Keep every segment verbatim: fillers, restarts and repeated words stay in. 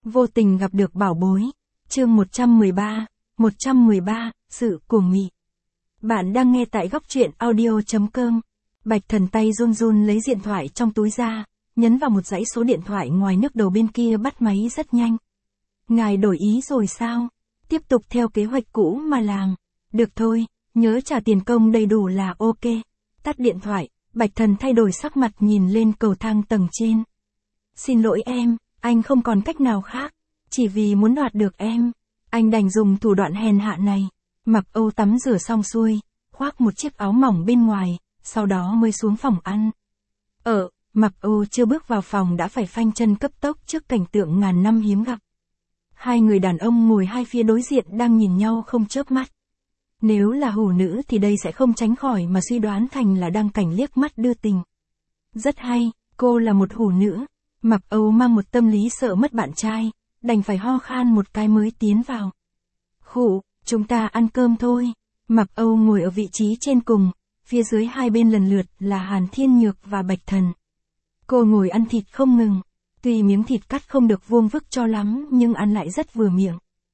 Vô tình gặp được bảo bối. Chương một trăm mười ba, một trăm mười ba, sự cuồng mị. Bạn đang nghe tại góc truyện audio chấm com. Bạch Thần tay run run lấy điện thoại trong túi ra, nhấn vào một dãy số điện thoại ngoài nước đầu bên kia bắt máy rất nhanh. Ngài đổi ý rồi sao? Tiếp tục theo kế hoạch cũ mà làm. Được thôi, nhớ trả tiền công đầy đủ là ok. Tắt điện thoại, Bạch Thần thay đổi sắc mặt nhìn lên cầu thang tầng trên. Xin lỗi em, anh không còn cách nào khác. Chỉ vì muốn đoạt được em, anh đành dùng thủ đoạn hèn hạ này. Mặc Âu tắm rửa xong xuôi, khoác một chiếc áo mỏng bên ngoài, sau đó mới xuống phòng ăn. Ở, Mặc Âu chưa bước vào phòng đã phải phanh chân cấp tốc trước cảnh tượng ngàn năm hiếm gặp. Hai người đàn ông ngồi hai phía đối diện đang nhìn nhau không chớp mắt. Nếu là hủ nữ thì đây sẽ không tránh khỏi mà suy đoán thành là đang cảnh liếc mắt đưa tình. Rất hay, cô là một hủ nữ. Mặc Âu mang một tâm lý sợ mất bạn trai, đành phải ho khan một cái mới tiến vào. Khụ, chúng ta ăn cơm thôi. Mặc Âu ngồi ở vị trí trên cùng, phía dưới hai bên lần lượt là Hàn Thiên Nhược và Bạch Thần. Cô ngồi ăn thịt không ngừng, tuy miếng thịt cắt không được vuông vức cho lắm nhưng ăn lại rất vừa miệng.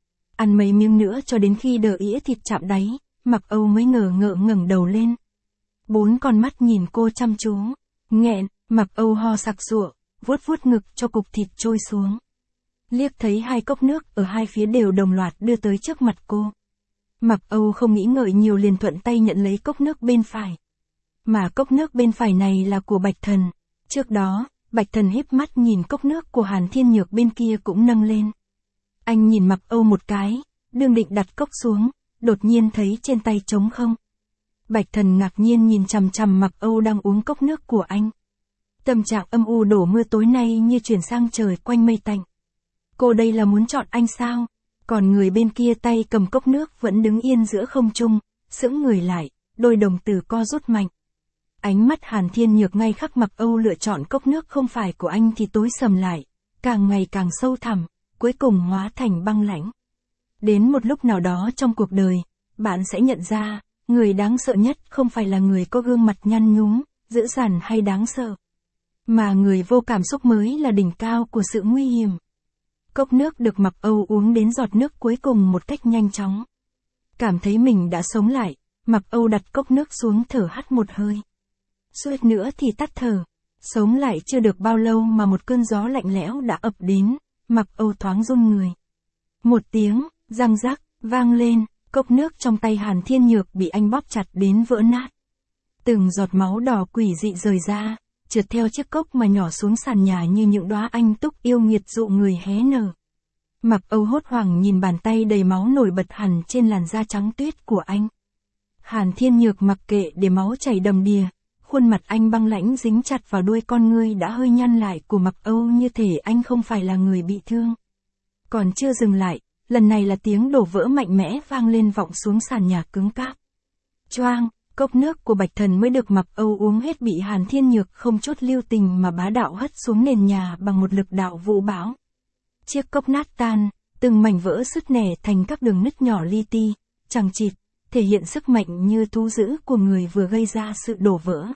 Ăn mấy miếng nữa cho đến khi đờ ĩa thịt chạm đáy, Mặc Âu mới ngờ ngợ ngẩng đầu lên. Bốn con mắt nhìn cô chăm chú, nghẹn, Mặc Âu ho sặc sụa, vuốt vuốt ngực cho cục thịt trôi xuống. Liếc thấy hai cốc nước ở hai phía đều đồng loạt đưa tới trước mặt cô. Mặc Âu không nghĩ ngợi nhiều liền thuận tay nhận lấy cốc nước bên phải. Mà cốc nước bên phải này là của Bạch Thần. Trước đó, Bạch Thần híp mắt nhìn cốc nước của Hàn Thiên Nhược bên kia cũng nâng lên. Anh nhìn Mặc Âu một cái, đương định đặt cốc xuống, đột nhiên thấy trên tay trống không. Bạch Thần ngạc nhiên nhìn chằm chằm Mặc Âu đang uống cốc nước của anh. Tâm trạng âm u đổ mưa tối nay như chuyển sang trời quanh mây tạnh. Cô đây là muốn chọn anh sao? Còn người bên kia tay cầm cốc nước vẫn đứng yên giữa không trung, sững người lại, đôi đồng tử co rút mạnh. Ánh mắt Hàn Thiên Nhược ngay khắc Mặc Âu lựa chọn cốc nước không phải của anh thì tối sầm lại, càng ngày càng sâu thẳm, cuối cùng hóa thành băng lãnh. Đến một lúc nào đó trong cuộc đời, bạn sẽ nhận ra, người đáng sợ nhất không phải là người có gương mặt nhăn nhúm, dữ dằn hay đáng sợ, mà người vô cảm xúc mới là đỉnh cao của sự nguy hiểm. Cốc nước được Mặc Âu uống đến giọt nước cuối cùng một cách nhanh chóng. Cảm thấy mình đã sống lại, Mặc Âu đặt cốc nước xuống thở hắt một hơi. Suýt nữa thì tắt thở. Sống lại chưa được bao lâu mà một cơn gió lạnh lẽo đã ập đến, Mặc Âu thoáng run người. Một tiếng, răng rắc, vang lên, cốc nước trong tay Hàn Thiên Nhược bị anh bóp chặt đến vỡ nát. Từng giọt máu đỏ quỷ dị rời ra, trượt theo chiếc cốc mà nhỏ xuống sàn nhà như những đóa anh túc yêu nghiệt dụ người hé nở. Mặc Âu hốt hoảng nhìn bàn tay đầy máu nổi bật hẳn trên làn da trắng tuyết của anh. Hàn Thiên Nhược mặc kệ để máu chảy đầm đìa, khuôn mặt anh băng lãnh dính chặt vào đuôi con ngươi đã hơi nhăn lại của Mặc Âu như thể anh không phải là người bị thương. Còn chưa dừng lại, lần này là tiếng đổ vỡ mạnh mẽ vang lên vọng xuống sàn nhà cứng cáp. Choang! Cốc nước của Bạch Thần mới được Mặc Âu uống hết bị Hàn Thiên Nhược không chút lưu tình mà bá đạo hất xuống nền nhà bằng một lực đạo vũ bão. Chiếc cốc nát tan, từng mảnh vỡ sứt nẻ thành các đường nứt nhỏ li ti, chằng chịt, thể hiện sức mạnh như thú dữ của người vừa gây ra sự đổ vỡ.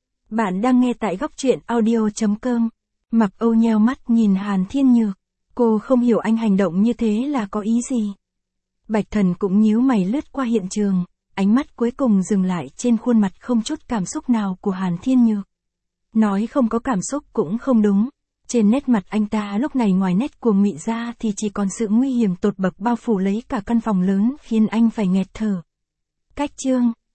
Bạn đang nghe tại góc truyện audio chấm com. Mặc Âu nheo mắt nhìn Hàn Thiên Nhược, cô không hiểu anh hành động như thế là có ý gì. Bạch Thần cũng nhíu mày lướt qua hiện trường. Ánh mắt cuối cùng dừng lại trên khuôn mặt không chút cảm xúc nào của Hàn Thiên Nhược. Nói không có cảm xúc cũng không đúng. Trên nét mặt anh ta lúc này ngoài nét cuồng mị ra thì chỉ còn sự nguy hiểm tột bậc bao phủ lấy cả căn phòng lớn khiến anh phải nghẹt thở. Cách chương